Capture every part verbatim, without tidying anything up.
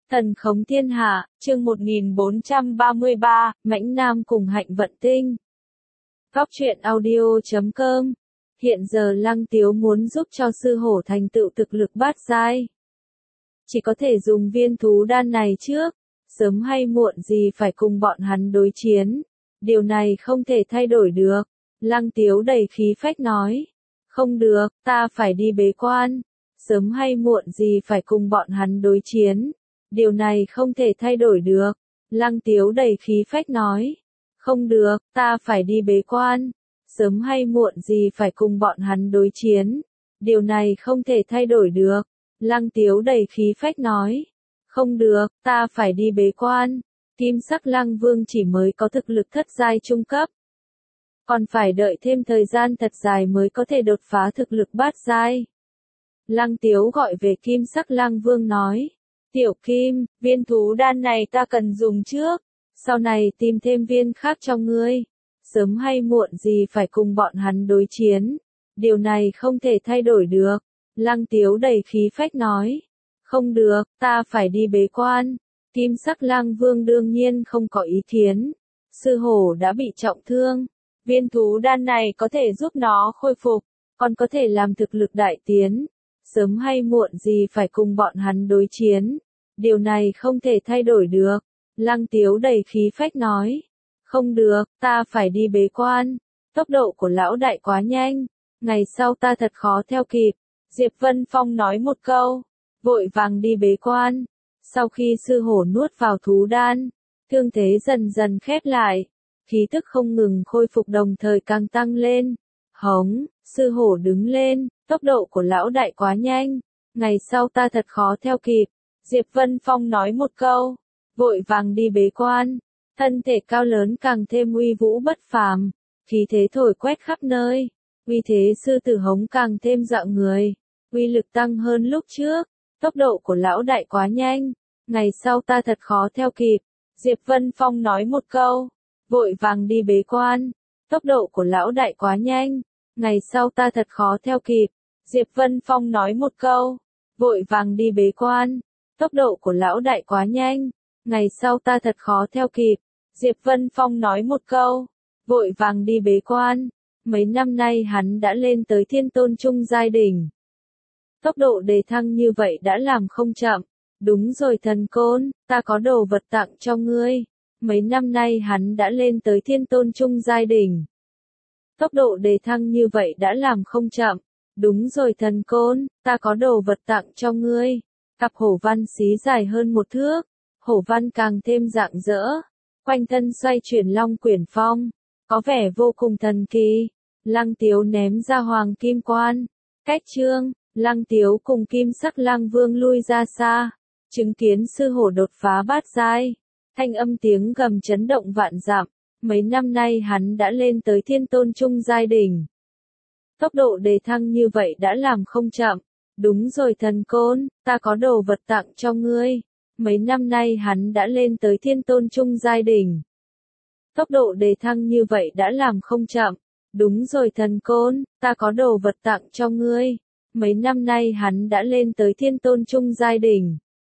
Thần khống thiên hạ, chương một nghìn bốn trăm ba mươi ba, Mãnh Nam cùng Hạnh Vận Tinh. Góc truyện audio chấm com. Hiện giờ Lăng Tiếu muốn giúp cho sư hổ thành tựu thực lực bát giai. Chỉ có thể dùng viên thú đan này trước, sớm hay muộn gì phải cùng bọn hắn đối chiến. Điều này không thể thay đổi được. Lăng Tiếu đầy khí phách nói. Không được, ta phải đi bế quan. Sớm hay muộn gì phải cùng bọn hắn đối chiến. Điều này không thể thay đổi được. Lăng Tiếu đầy khí phách nói. Không được, ta phải đi bế quan. Sớm hay muộn gì phải cùng bọn hắn đối chiến. Điều này không thể thay đổi được. Lăng Tiếu đầy khí phách nói. Không được, ta phải đi bế quan. Kim sắc Lăng Vương chỉ mới có thực lực thất giai trung cấp. Còn phải đợi thêm thời gian thật dài mới có thể đột phá thực lực bát giai. Lăng Tiếu gọi về Kim sắc Lăng Vương nói. Tiểu Kim, viên thú đan này ta cần dùng trước, sau này tìm thêm viên khác cho ngươi. Sớm hay muộn gì phải cùng bọn hắn đối chiến. Điều này không thể thay đổi được. Lăng Tiếu đầy khí phách nói. Không được, ta phải đi bế quan. Kim sắc Lăng Vương đương nhiên không có ý kiến. Sư hổ đã bị trọng thương. Viên thú đan này có thể giúp nó khôi phục, còn có thể làm thực lực đại tiến. Sớm hay muộn gì phải cùng bọn hắn đối chiến. Điều này không thể thay đổi được. Lăng Tiếu đầy khí phách nói. Không được, ta phải đi bế quan. Tốc độ của lão đại quá nhanh. Ngày sau ta thật khó theo kịp. Diệp Vân Phong nói một câu. Vội vàng đi bế quan. Sau khi sư hổ nuốt vào thú đan, thương thế dần dần khép lại. Khí tức không ngừng khôi phục đồng thời càng tăng lên. Hống, sư hổ đứng lên. Tốc độ của lão đại quá nhanh. Ngày sau ta thật khó theo kịp. Diệp Vân Phong nói một câu. Vội vàng đi bế quan. Thân thể cao lớn càng thêm uy vũ bất phàm. Khí thế thổi quét khắp nơi. Uy thế sư tử hống càng thêm dọa người. Uy lực tăng hơn lúc trước. Tốc độ của lão đại quá nhanh. Ngày sau ta thật khó theo kịp. Diệp Vân Phong nói một câu. Vội vàng đi bế quan. Tốc độ của lão đại quá nhanh. Ngày sau ta thật khó theo kịp. Diệp Vân Phong nói một câu. Vội vàng đi bế quan. Tốc độ của lão đại quá nhanh. Ngày sau ta thật khó theo kịp. Diệp Vân Phong nói một câu. Vội vàng đi bế quan. Mấy năm nay hắn đã lên tới thiên tôn trung giai đỉnh. Tốc độ đề thăng như vậy đã làm không chậm. Đúng rồi thần côn, ta có đồ vật tặng cho ngươi. Mấy năm nay hắn đã lên tới thiên tôn trung giai đỉnh. Tốc độ đề thăng như vậy đã làm không chậm. Đúng rồi thần côn, ta có đồ vật tặng cho ngươi. Cặp hổ văn xí dài hơn một thước. Hổ văn càng thêm rạng rỡ. Quanh thân xoay chuyển long quyển phong. Có vẻ vô cùng thần kỳ. Lăng Tiếu ném ra hoàng kim quan. Cách chương, Lăng Tiếu cùng kim sắc Lăng Vương lui ra xa. Chứng kiến sư hổ đột phá bát giai. Thanh âm tiếng gầm chấn động vạn dặm. Mấy năm nay hắn đã lên tới thiên tôn trung giai đỉnh. Tốc độ đề thăng như vậy đã làm không chậm. Đúng rồi thần côn, ta có đồ vật tặng cho ngươi. Mấy năm nay hắn đã lên tới thiên tôn trung giai đỉnh. Tốc độ đề thăng như vậy đã làm không chậm. Đúng rồi thần côn, ta có đồ vật tặng cho ngươi. Mấy năm nay hắn đã lên tới thiên tôn trung giai đỉnh.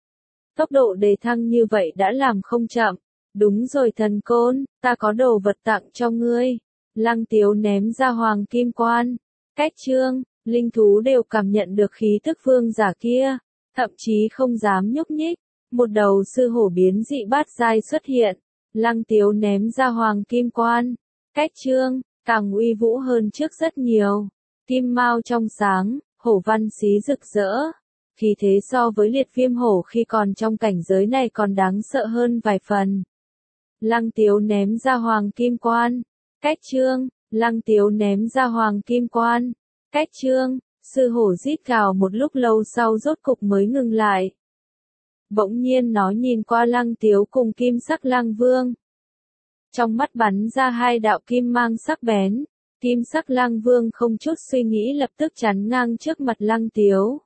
Tốc độ đề thăng như vậy đã làm không chậm. Đúng rồi thần côn, ta có đồ vật tặng cho ngươi. Lăng Tiếu ném ra hoàng kim quan. Cách chương, linh thú đều cảm nhận được khí tức vương giả kia. Thậm chí không dám nhúc nhích. Một đầu sư hổ biến dị bát giai xuất hiện. Lăng Tiếu ném ra hoàng kim quan. Cách chương, càng uy vũ hơn trước rất nhiều. Kim mao trong sáng, hổ văn xí rực rỡ. Khí thế so với liệt viêm hổ khi còn trong cảnh giới này còn đáng sợ hơn vài phần. Lăng Tiếu ném ra hoàng kim quan. Cách chương, Lăng Tiếu ném ra hoàng kim quan. Cách chương, sư hổ rít gào một lúc lâu sau rốt cục mới ngừng lại. Bỗng nhiên nó nhìn qua Lăng Tiếu cùng kim sắc Lăng Vương. Trong mắt bắn ra hai đạo kim mang sắc bén. Kim sắc Lăng Vương không chút suy nghĩ lập tức chắn ngang trước mặt Lăng Tiếu.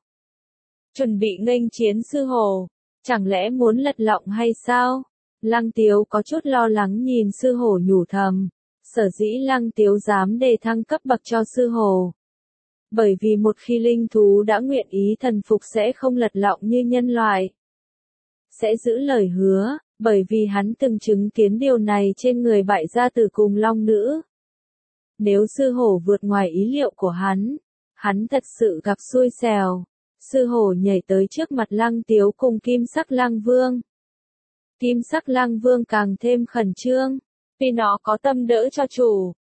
Chuẩn bị nghênh chiến sư hổ. Chẳng lẽ muốn lật lọng hay sao? Lăng Tiếu có chút lo lắng nhìn sư hổ nhủ thầm. Sở dĩ Lăng Tiếu dám đề thăng cấp bậc cho sư hổ. Bởi vì một khi linh thú đã nguyện ý thần phục sẽ không lật lọng như nhân loại. sẽ giữ lời hứa, bởi vì hắn từng chứng kiến điều này trên người bại gia tử cùng long nữ. Nếu sư hổ vượt ngoài ý liệu của hắn, hắn thật sự gặp xui xẻo. Sư hổ nhảy tới trước mặt Lăng Tiếu cùng Kim Sắc Lang Vương. Kim Sắc Lang Vương càng thêm khẩn trương, vì nó có tâm đỡ cho chủ,